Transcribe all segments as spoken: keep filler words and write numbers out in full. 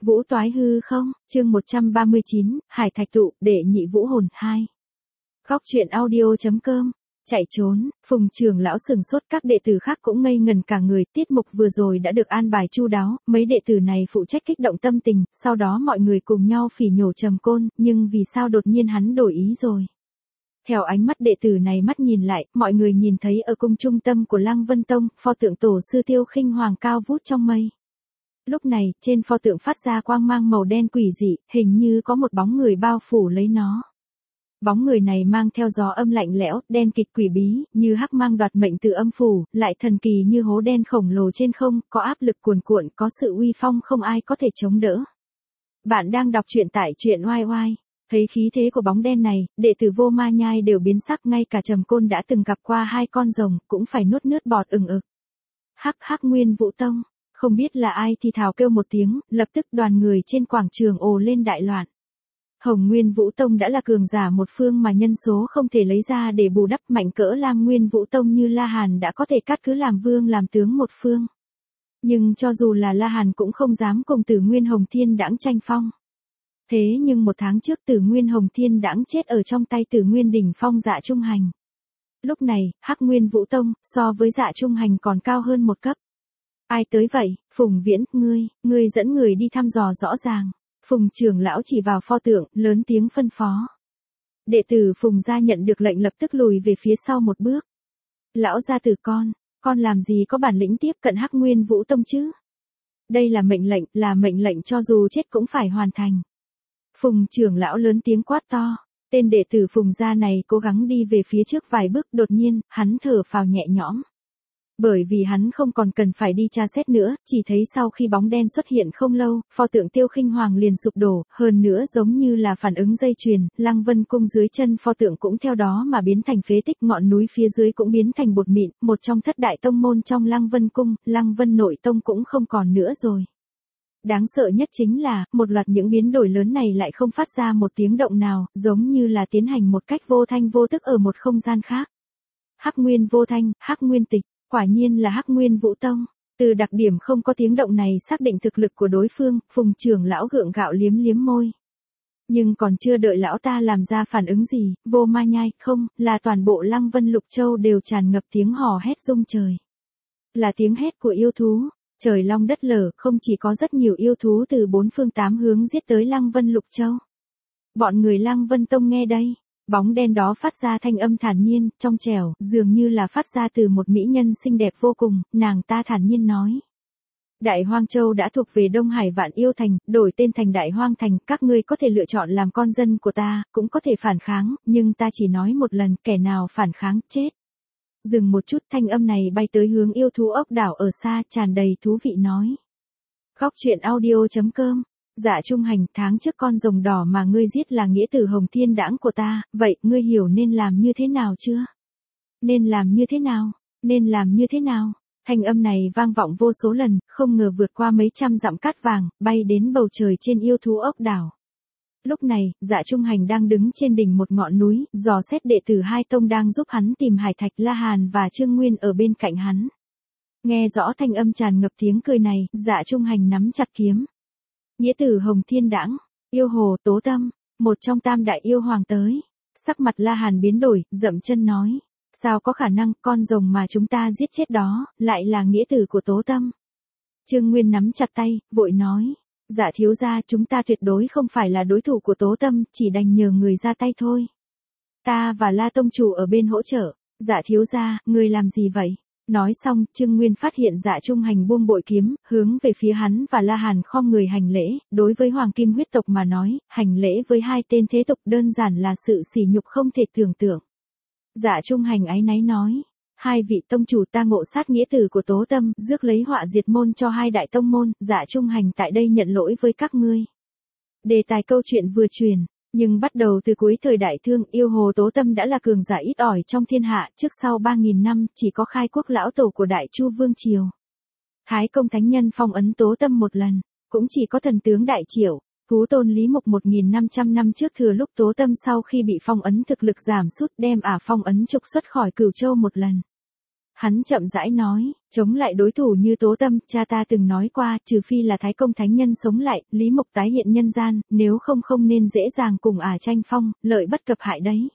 Vũ toái hư không, chương một trăm ba mươi chín, Hải Thạch tụ, đệ nhị vũ hồn hai. Góc truyện audio.com, chạy trốn, Phùng trưởng lão sừng sốt, các đệ tử khác cũng ngây ngần cả người, tiết mục vừa rồi đã được an bài chu đáo, mấy đệ tử này phụ trách kích động tâm tình, sau đó mọi người cùng nhau phỉ nhổ trầm côn, nhưng vì sao đột nhiên hắn đổi ý rồi. Theo ánh mắt đệ tử này mắt nhìn lại, mọi người nhìn thấy ở cung trung tâm của Lăng Vân Tông, pho tượng tổ sư Tiêu Khinh Hoàng cao vút trong mây. Lúc này, trên pho tượng phát ra quang mang màu đen quỷ dị, hình như có một bóng người bao phủ lấy nó. Bóng người này mang theo gió âm lạnh lẽo, đen kịt quỷ bí, như hắc mang đoạt mệnh từ âm phủ, lại thần kỳ như hố đen khổng lồ trên không, có áp lực cuồn cuộn, có sự uy phong không ai có thể chống đỡ. Bạn đang đọc truyện tại truyện oai oai. Thấy khí thế của bóng đen này, đệ tử Vô Ma Nhai đều biến sắc, ngay cả Trầm Côn đã từng gặp qua hai con rồng, cũng phải nuốt nước bọt ừng ực. Hắc Hắc Nguyên Vũ Tông. Không biết là ai thì thào kêu một tiếng, lập tức đoàn người trên quảng trường ồ lên đại loạn. Hồng Nguyên Vũ Tông đã là cường giả một phương mà nhân số không thể lấy ra để bù đắp, mạnh cỡ Lam Nguyên Vũ Tông như La Hàn đã có thể cắt cứ làm vương làm tướng một phương. Nhưng cho dù là La Hàn cũng không dám cùng Tử Nguyên Hồng Thiên Đãng tranh phong. Thế nhưng một tháng trước Tử Nguyên Hồng Thiên Đãng chết ở trong tay Tử Nguyên Đỉnh Phong Dạ Trung Hành. Lúc này, Hắc Nguyên Vũ Tông, so với Dạ Trung Hành còn cao hơn một cấp. Ai tới vậy, Phùng Viễn, ngươi, ngươi dẫn người đi thăm dò rõ ràng. Phùng trưởng lão chỉ vào pho tượng, lớn tiếng phân phó. Đệ tử Phùng gia nhận được lệnh lập tức lùi về phía sau một bước. Lão gia tử con, con làm gì có bản lĩnh tiếp cận Hắc Nguyên Vũ Tông chứ? Đây là mệnh lệnh, là mệnh lệnh cho dù chết cũng phải hoàn thành. Phùng trưởng lão lớn tiếng quát to. Tên đệ tử Phùng gia này cố gắng đi về phía trước vài bước, đột nhiên, hắn thở phào nhẹ nhõm. Bởi vì hắn không còn cần phải đi tra xét nữa, chỉ thấy sau khi bóng đen xuất hiện không lâu, pho tượng Tiêu Khinh Hoàng liền sụp đổ, hơn nữa giống như là phản ứng dây chuyền, Lăng Vân Cung dưới chân pho tượng cũng theo đó mà biến thành phế tích, ngọn núi phía dưới cũng biến thành bột mịn, một trong thất đại tông môn trong Lăng Vân Cung, Lăng Vân Nội Tông cũng không còn nữa rồi. Đáng sợ nhất chính là, một loạt những biến đổi lớn này lại không phát ra một tiếng động nào, giống như là tiến hành một cách vô thanh vô tức ở một không gian khác. Hắc Nguyên Vô Thanh, Hắc Nguyên Tịch. Quả nhiên là Hắc Nguyên Vũ Tông. Từ đặc điểm không có tiếng động này xác định thực lực của đối phương, Phùng trưởng lão gượng gạo liếm liếm môi. Nhưng còn chưa đợi lão ta làm ra phản ứng gì, Vô Ma Nhai, không, là toàn bộ Lăng Vân Lục Châu đều tràn ngập tiếng hò hét rung trời. Là tiếng hét của yêu thú, trời long đất lở, không chỉ có rất nhiều yêu thú từ bốn phương tám hướng giết tới Lăng Vân Lục Châu. Bọn người Lăng Vân Tông nghe đây. Bóng đen đó phát ra thanh âm thản nhiên, trong trẻo, dường như là phát ra từ một mỹ nhân xinh đẹp vô cùng, nàng ta thản nhiên nói. Đại Hoang Châu đã thuộc về Đông Hải Vạn Yêu Thành, đổi tên thành Đại Hoang Thành, các ngươi có thể lựa chọn làm con dân của ta, cũng có thể phản kháng, nhưng ta chỉ nói một lần, kẻ nào phản kháng, chết. Dừng một chút, thanh âm này bay tới hướng yêu thú ốc đảo ở xa, tràn đầy thú vị nói. Góc truyện audio.com. Dạ Trung Hành, tháng trước con rồng đỏ mà ngươi giết là nghĩa tử Hồng Thiên Đãng của ta, vậy ngươi hiểu nên làm như thế nào chưa? Nên làm như thế nào? Nên làm như thế nào? Thanh âm này vang vọng vô số lần, không ngờ vượt qua mấy trăm dặm cát vàng, bay đến bầu trời trên yêu thú ốc đảo. Lúc này, Dạ Trung Hành đang đứng trên đỉnh một ngọn núi, dò xét đệ tử hai tông đang giúp hắn tìm hải thạch, La Hàn và Trương Nguyên ở bên cạnh hắn. Nghe rõ thanh âm tràn ngập tiếng cười này, Dạ Trung Hành nắm chặt kiếm. Nghĩa tử Hồng Thiên Đãng, yêu hồ Tố Tâm, một trong tam đại yêu hoàng tới. Sắc mặt La Hàn biến đổi, dậm chân nói. Sao có khả năng con rồng mà chúng ta giết chết đó, lại là nghĩa tử của Tố Tâm. Trương Nguyên nắm chặt tay, vội nói. Dạ thiếu gia, chúng ta tuyệt đối không phải là đối thủ của Tố Tâm, chỉ đành nhờ người ra tay thôi. Ta và La Tông chủ ở bên hỗ trợ. Dạ thiếu gia, người làm gì vậy? Nói xong, Trương Nguyên phát hiện Dạ Trung Hành buông bội kiếm, hướng về phía hắn và La Hàn khom người hành lễ, đối với Hoàng Kim huyết tộc mà nói, hành lễ với hai tên thế tộc đơn giản là sự sỉ nhục không thể tưởng tượng. Dạ Trung Hành áy náy nói, hai vị tông chủ ta ngộ sát nghĩa tử của Tố Tâm, rước lấy họa diệt môn cho hai đại tông môn, Dạ Trung Hành tại đây nhận lỗi với các ngươi. Đề tài câu chuyện vừa truyền. Nhưng bắt đầu từ cuối thời Đại Thương, yêu hồ Tố Tâm đã là cường giả ít ỏi trong thiên hạ, trước sau ba nghìn năm, chỉ có khai quốc lão tổ của Đại Chu Vương Triều. Thái Công Thánh Nhân phong ấn Tố Tâm một lần, cũng chỉ có thần tướng Đại Triệu, Thú Tôn Lý Mục một nghìn năm trăm năm trước thừa lúc Tố Tâm sau khi bị phong ấn thực lực giảm sút đem ả phong ấn trục xuất khỏi Cửu Châu một lần. hắn chậm rãi nói, chống lại đối thủ như Tố Tâm, cha ta từng nói qua, trừ phi là Thái Công Thánh Nhân sống lại, Lý Mộc tái hiện nhân gian, nếu không không nên dễ dàng cùng ả tranh phong, lợi bất cập hại đấy.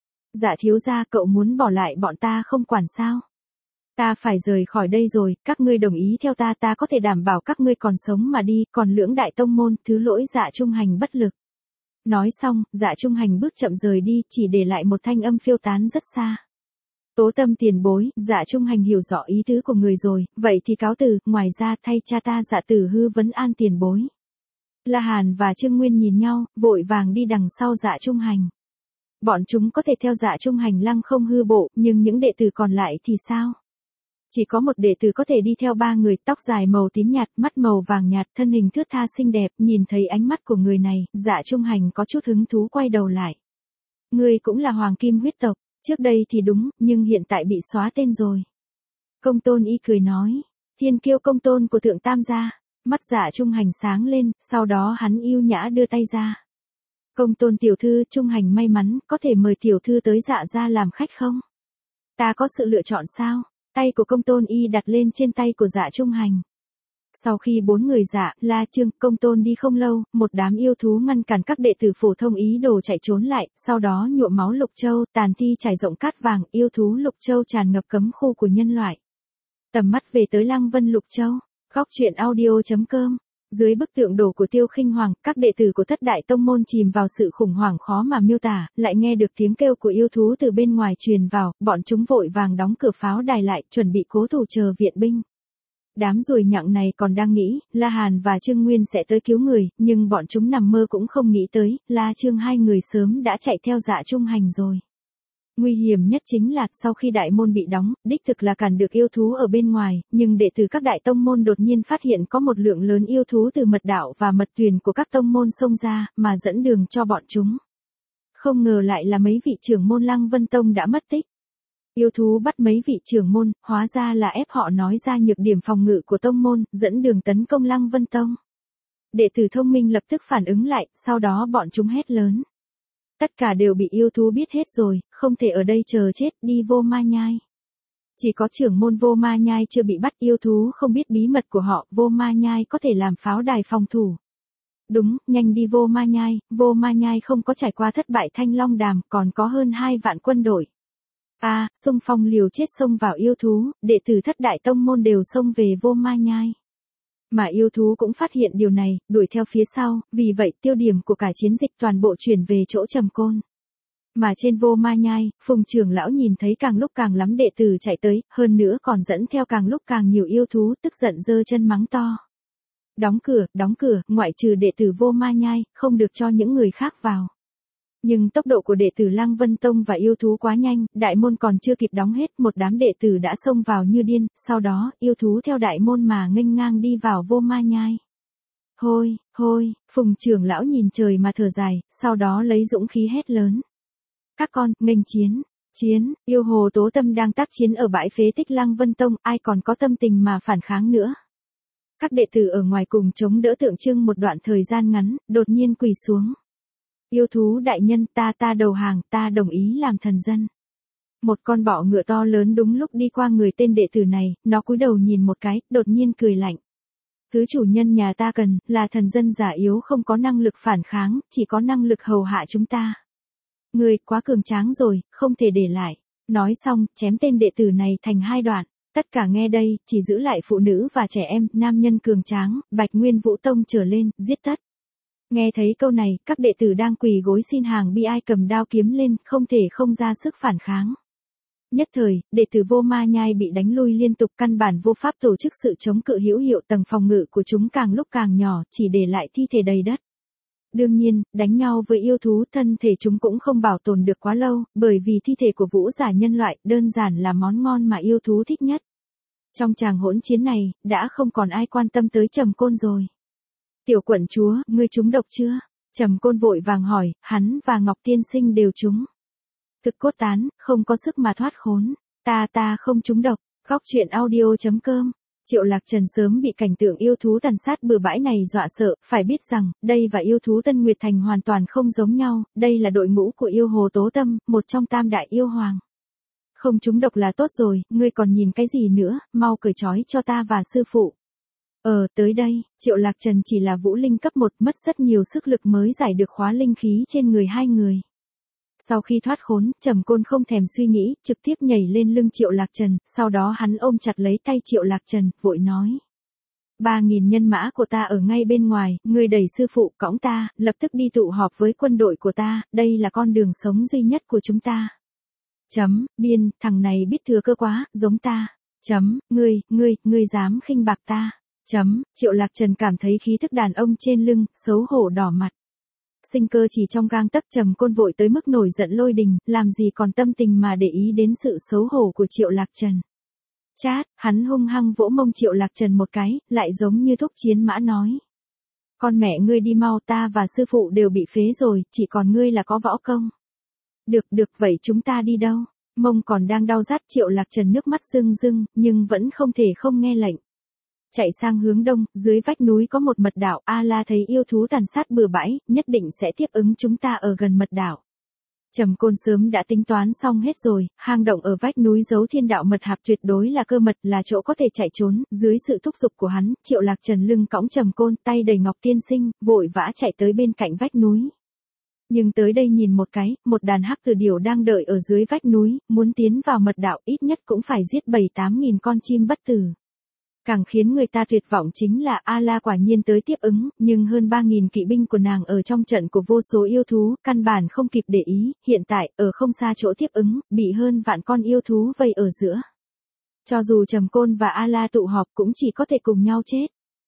Dạ thiếu gia, cậu muốn bỏ lại bọn ta không quản sao? Ta phải rời khỏi đây rồi, các ngươi đồng ý theo ta, ta có thể đảm bảo các ngươi còn sống mà đi, còn lưỡng đại tông môn, thứ lỗi Dạ Trung Hành bất lực. Nói xong, Dạ Trung Hành bước chậm rời đi, chỉ để lại một thanh âm phiêu tán rất xa. Tố Tâm tiền bối, Dạ Trung Hành hiểu rõ ý tứ của người rồi, vậy thì cáo từ, ngoài ra thay cha ta Dạ Tử Hư vấn an tiền bối. La Hàn và Trương Nguyên nhìn nhau, vội vàng đi đằng sau Dạ Trung Hành. Bọn chúng có thể theo Dạ Trung Hành lăng không hư bộ, nhưng những đệ tử còn lại thì sao? Chỉ có một đệ tử có thể đi theo ba người, tóc dài màu tím nhạt, mắt màu vàng nhạt, thân hình thướt tha xinh đẹp, nhìn thấy ánh mắt của người này, Dạ Trung Hành có chút hứng thú quay đầu lại. Ngươi cũng là hoàng kim huyết tộc, trước đây thì đúng, nhưng hiện tại bị xóa tên rồi. Công Tôn Y cười nói, thiên kiêu Công Tôn của Thượng Tam gia, mắt Dạ Trung Hành sáng lên, sau đó hắn yêu nhã đưa tay ra. Công Tôn tiểu thư, Trung Hành may mắn, có thể mời tiểu thư tới Dạ gia làm khách không? Ta có sự lựa chọn sao? Tay của Công Tôn Y đặt lên trên tay của Dạ Trung Hành. Sau khi bốn người Dạ, La Trương, Công Tôn đi không lâu, một đám yêu thú ngăn cản các đệ tử phổ thông ý đồ chạy trốn lại, sau đó nhuộm máu Lục Châu, tàn thi trải rộng cát vàng, yêu thú Lục Châu tràn ngập cấm khu của nhân loại. Tầm mắt về tới Lăng Vân Lục Châu, góc truyện audio chấm com. Dưới bức tượng đồ của Tiêu Khinh Hoàng, các đệ tử của thất đại tông môn chìm vào sự khủng hoảng khó mà miêu tả, lại nghe được tiếng kêu của yêu thú từ bên ngoài truyền vào, bọn chúng vội vàng đóng cửa pháo đài lại, chuẩn bị cố thủ chờ viện binh. Đám ruồi nhặng này còn đang nghĩ, La Hàn và Trương Nguyên sẽ tới cứu người, nhưng bọn chúng nằm mơ cũng không nghĩ tới, La Trương hai người sớm đã chạy theo Dạ Trung Hành rồi. Nguy hiểm nhất chính là, sau khi đại môn bị đóng, đích thực là cản được yêu thú ở bên ngoài, nhưng đệ tử các đại tông môn đột nhiên phát hiện có một lượng lớn yêu thú từ mật đạo và mật thuyền của các tông môn xông ra, mà dẫn đường cho bọn chúng. Không ngờ lại là mấy vị trưởng môn Lăng Vân Tông đã mất tích. Yêu thú bắt mấy vị trưởng môn, hóa ra là ép họ nói ra nhược điểm phòng ngự của tông môn, dẫn đường tấn công Lăng Vân Tông. Đệ tử thông minh lập tức phản ứng lại, sau đó bọn chúng hét lớn. Tất cả đều bị yêu thú biết hết rồi, không thể ở đây chờ chết, đi Vô Ma Nhai. Chỉ có trưởng môn Vô Ma Nhai chưa bị bắt, yêu thú không biết bí mật của họ, Vô Ma Nhai có thể làm pháo đài phòng thủ. Đúng, nhanh đi Vô Ma Nhai, Vô Ma Nhai không có trải qua thất bại Thanh Long Đàm, còn có hơn hai vạn quân đội. A, à, xung phong liều chết xông vào yêu thú, đệ tử thất đại tông môn đều xông về Vô Ma Nhai. Mà yêu thú cũng phát hiện điều này, đuổi theo phía sau, vì vậy tiêu điểm của cả chiến dịch toàn bộ chuyển về chỗ Trầm Côn. Mà trên Vô Ma Nhai, Phùng trưởng lão nhìn thấy càng lúc càng lắm đệ tử chạy tới, hơn nữa còn dẫn theo càng lúc càng nhiều yêu thú, tức giận giơ chân mắng to. Đóng cửa, đóng cửa, ngoại trừ đệ tử Vô Ma Nhai, không được cho những người khác vào. Nhưng tốc độ của đệ tử Lăng Vân Tông và yêu thú quá nhanh, đại môn còn chưa kịp đóng hết, một đám đệ tử đã xông vào như điên, sau đó, yêu thú theo đại môn mà nghênh ngang đi vào Vô Ma Nhai. Hôi, hôi, Phùng trưởng lão nhìn trời mà thở dài, sau đó lấy dũng khí hét lớn. Các con, nghênh chiến, chiến, yêu hồ Tố Tâm đang tác chiến ở bãi phế tích Lăng Vân Tông, ai còn có tâm tình mà phản kháng nữa. Các đệ tử ở ngoài cùng chống đỡ tượng trưng một đoạn thời gian ngắn, đột nhiên quỳ xuống. Yêu thú đại nhân, ta ta đầu hàng, ta đồng ý làm thần dân. Một con bọ ngựa to lớn đúng lúc đi qua người tên đệ tử này, nó cúi đầu nhìn một cái, đột nhiên cười lạnh. Thứ chủ nhân nhà ta cần, là thần dân già yếu không có năng lực phản kháng, chỉ có năng lực hầu hạ chúng ta. Người quá cường tráng rồi, không thể để lại. Nói xong, chém tên đệ tử này thành hai đoạn. Tất cả nghe đây, chỉ giữ lại phụ nữ và trẻ em, nam nhân cường tráng, Bạch Nguyên Vũ Tông trở lên, giết tất. Nghe thấy câu này, các đệ tử đang quỳ gối xin hàng bi ai cầm đao kiếm lên, không thể không ra sức phản kháng. Nhất thời, đệ tử Vô Ma Nhai bị đánh lui liên tục, căn bản vô pháp tổ chức sự chống cự hữu hiệu, tầng phòng ngự của chúng càng lúc càng nhỏ, chỉ để lại thi thể đầy đất. Đương nhiên, đánh nhau với yêu thú, thân thể chúng cũng không bảo tồn được quá lâu, bởi vì thi thể của vũ giả nhân loại đơn giản là món ngon mà yêu thú thích nhất. Trong tràng hỗn chiến này, đã không còn ai quan tâm tới Trầm Côn rồi. Tiểu quận chúa, ngươi trúng độc chưa? Trầm Côn vội vàng hỏi, hắn và Ngọc Tiên Sinh đều trúng. Thực cốt tán, không có sức mà thoát khốn. Ta ta không trúng độc. Góc truyện audio chấm com. Triệu Lạc Trần sớm bị cảnh tượng yêu thú tàn sát bừa bãi này dọa sợ, phải biết rằng, đây và yêu thú Tân Nguyệt Thành hoàn toàn không giống nhau, đây là đội ngũ của yêu hồ Tố Tâm, một trong tam đại yêu hoàng. Không trúng độc là tốt rồi, ngươi còn nhìn cái gì nữa, mau cởi trói cho ta và sư phụ. Ờ, tới đây, Triệu Lạc Trần chỉ là vũ linh cấp một, mất rất nhiều sức lực mới giải được khóa linh khí trên người hai người. Sau khi thoát khốn, Trầm Côn không thèm suy nghĩ, trực tiếp nhảy lên lưng Triệu Lạc Trần, sau đó hắn ôm chặt lấy tay Triệu Lạc Trần, vội nói. Ba nghìn nhân mã của ta ở ngay bên ngoài, ngươi đẩy sư phụ cõng ta, lập tức đi tụ họp với quân đội của ta, đây là con đường sống duy nhất của chúng ta. Chấm, biên, thằng này biết thừa cơ quá, giống ta. Chấm, ngươi, ngươi, ngươi dám khinh bạc ta. Chấm, Triệu Lạc Trần cảm thấy khí thức đàn ông trên lưng, xấu hổ đỏ mặt. Sinh cơ chỉ trong gang tấc, Trầm Côn vội tới mức nổi giận lôi đình, làm gì còn tâm tình mà để ý đến sự xấu hổ của Triệu Lạc Trần. Chát, hắn hung hăng vỗ mông Triệu Lạc Trần một cái, lại giống như thúc chiến mã nói. Con mẹ ngươi đi mau, ta và sư phụ đều bị phế rồi, chỉ còn ngươi là có võ công. Được, được, vậy chúng ta đi đâu? Mông còn đang đau rát, Triệu Lạc Trần nước mắt rưng rưng, nhưng vẫn không thể không nghe lệnh. Chạy sang hướng đông, dưới vách núi có một mật đảo, A-la thấy yêu thú tàn sát bừa bãi, nhất định sẽ tiếp ứng chúng ta ở gần mật đảo. Trầm Côn sớm đã tính toán xong hết rồi, hang động ở vách núi giấu thiên đạo mật hạp tuyệt đối là cơ mật, là chỗ có thể chạy trốn, dưới sự thúc giục của hắn, Triệu Lạc Trần lưng cõng Trầm Côn, tay đầy ngọc tiên sinh, vội vã chạy tới bên cạnh vách núi. Nhưng tới đây nhìn một cái, một đàn hắc tử điểu đang đợi ở dưới vách núi, muốn tiến vào mật đạo ít nhất cũng phải giết bảy tám nghìn con chim bất tử. Càng khiến người ta tuyệt vọng chính là A-la quả nhiên tới tiếp ứng, nhưng hơn ba nghìn kỵ binh của nàng ở trong trận của vô số yêu thú, căn bản không kịp để ý, hiện tại, ở không xa chỗ tiếp ứng, bị hơn vạn con yêu thú vây ở giữa. Cho dù Trầm Côn và A-la tụ họp cũng chỉ có thể cùng nhau chết.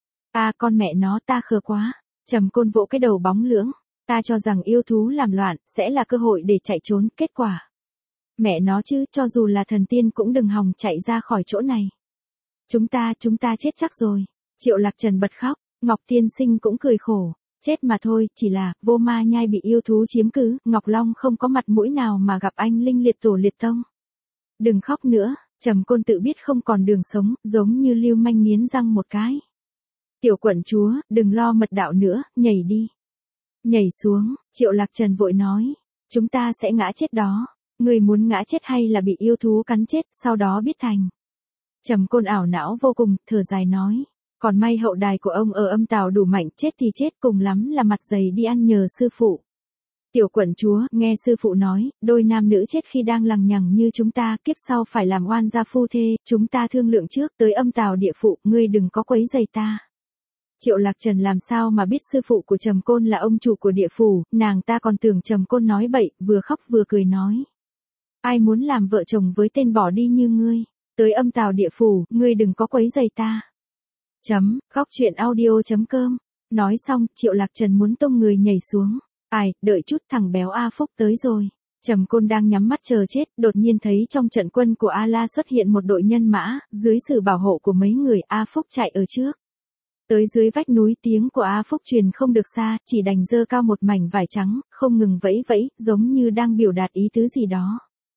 À con mẹ nó, ta khờ quá. Trầm Côn vỗ cái đầu bóng lưỡng, ta cho rằng yêu thú làm loạn, sẽ là cơ hội để chạy trốn, kết quả. Mẹ nó chứ, cho dù là thần tiên cũng đừng hòng chạy ra khỏi chỗ này. Chúng ta, chúng ta chết chắc rồi. Triệu Lạc Trần bật khóc, Ngọc Tiên Sinh cũng cười khổ. Chết mà thôi, chỉ là, vô ma nhai bị yêu thú chiếm cứ, Ngọc Long không có mặt mũi nào mà gặp anh Linh liệt tổ liệt tông. Đừng khóc nữa, Trầm Côn tự biết không còn đường sống, giống như lưu manh nghiến răng một cái. Tiểu quận chúa, đừng lo mật đạo nữa, nhảy đi. Nhảy xuống, Triệu Lạc Trần vội nói. Chúng ta sẽ ngã chết đó. Người muốn ngã chết hay là bị yêu thú cắn chết, sau đó biết thành. Trầm Côn ảo não vô cùng, thở dài nói. Còn may hậu đài của ông ở âm tào đủ mạnh, chết thì chết, cùng lắm là mặt dày đi ăn nhờ sư phụ. Tiểu quận chúa, nghe sư phụ nói, đôi nam nữ chết khi đang lằng nhằng như chúng ta, kiếp sau phải làm oan gia phu thê, chúng ta thương lượng trước, tới âm tào địa phụ, ngươi đừng có quấy rầy ta. Triệu Lạc Trần làm sao mà biết sư phụ của Trầm Côn là ông chủ của địa phủ, nàng ta còn tưởng Trầm Côn nói bậy, vừa khóc vừa cười nói. Ai muốn làm vợ chồng với tên bỏ đi như ngươi, tới âm tào địa phủ, ngươi đừng có quấy rầy ta. Chấm, góc truyện audio chấm com. Nói xong, Triệu Lạc Trần muốn tung người nhảy xuống. Ai, đợi chút, thằng béo A Phúc tới rồi. Trầm Côn đang nhắm mắt chờ chết, đột nhiên thấy trong trận quân của A-la xuất hiện một đội nhân mã, dưới sự bảo hộ của mấy người, A Phúc chạy ở trước. Tới dưới vách núi, tiếng của A Phúc truyền không được xa, chỉ đành dơ cao một mảnh vải trắng, không ngừng vẫy vẫy, giống như đang biểu đạt ý tứ gì đó.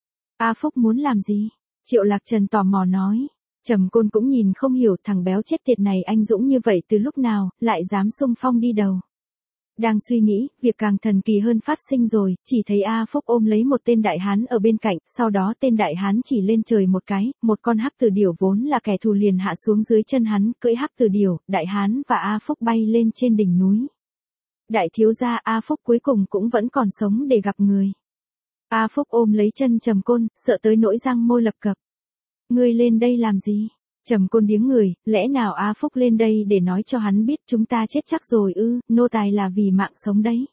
A Phúc muốn làm gì? Triệu Lạc Trần tò mò nói. Trầm Côn cũng nhìn không hiểu, thằng béo chết tiệt này anh dũng như vậy từ lúc nào, lại dám xung phong đi đầu. Đang suy nghĩ, việc càng thần kỳ hơn phát sinh rồi, chỉ thấy A Phúc ôm lấy một tên đại hán ở bên cạnh, sau đó tên đại hán chỉ lên trời một cái, một con hắc tử điểu vốn là kẻ thù liền hạ xuống dưới chân hắn, cưỡi hắc tử điểu, đại hán và A Phúc bay lên trên đỉnh núi. Đại thiếu gia, A Phúc cuối cùng cũng vẫn còn sống để gặp người. A Phúc ôm lấy chân Trầm Côn, sợ tới nỗi răng môi lập cập. Ngươi lên đây làm gì? Trầm Côn điếng người, lẽ nào A Phúc lên đây để nói cho hắn biết chúng ta chết chắc rồi ư, nô tài là vì mạng sống đấy.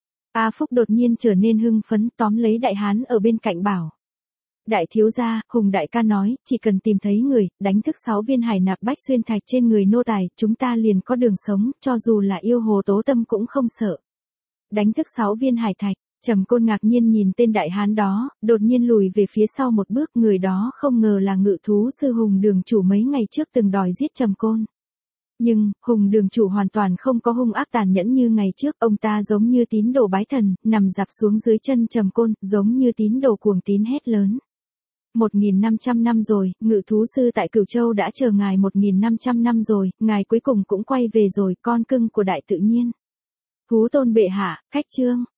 A Phúc đột nhiên trở nên hưng phấn, tóm lấy đại hán ở bên cạnh bảo. Đại thiếu gia, Hùng đại ca nói, chỉ cần tìm thấy người, đánh thức sáu viên hải nạp bách xuyên thạch trên người nô tài, chúng ta liền có đường sống, cho dù là yêu hồ tố tâm cũng không sợ. Đánh thức sáu viên hải thạch. Trầm Côn ngạc nhiên nhìn tên đại hán đó, đột nhiên lùi về phía sau một bước, người đó không ngờ là ngự thú sư Hùng đường chủ mấy ngày trước từng đòi giết Trầm Côn. Nhưng, Hùng đường chủ hoàn toàn không có hung ác tàn nhẫn như ngày trước, ông ta giống như tín đồ bái thần, nằm dạp xuống dưới chân Trầm Côn, giống như tín đồ cuồng tín hét lớn. một nghìn năm trăm năm rồi, ngự thú sư tại Cửu Châu đã chờ ngài một nghìn năm trăm năm rồi, ngài cuối cùng cũng quay về rồi, con cưng của đại tự nhiên. Thú tôn bệ hạ, khách trương.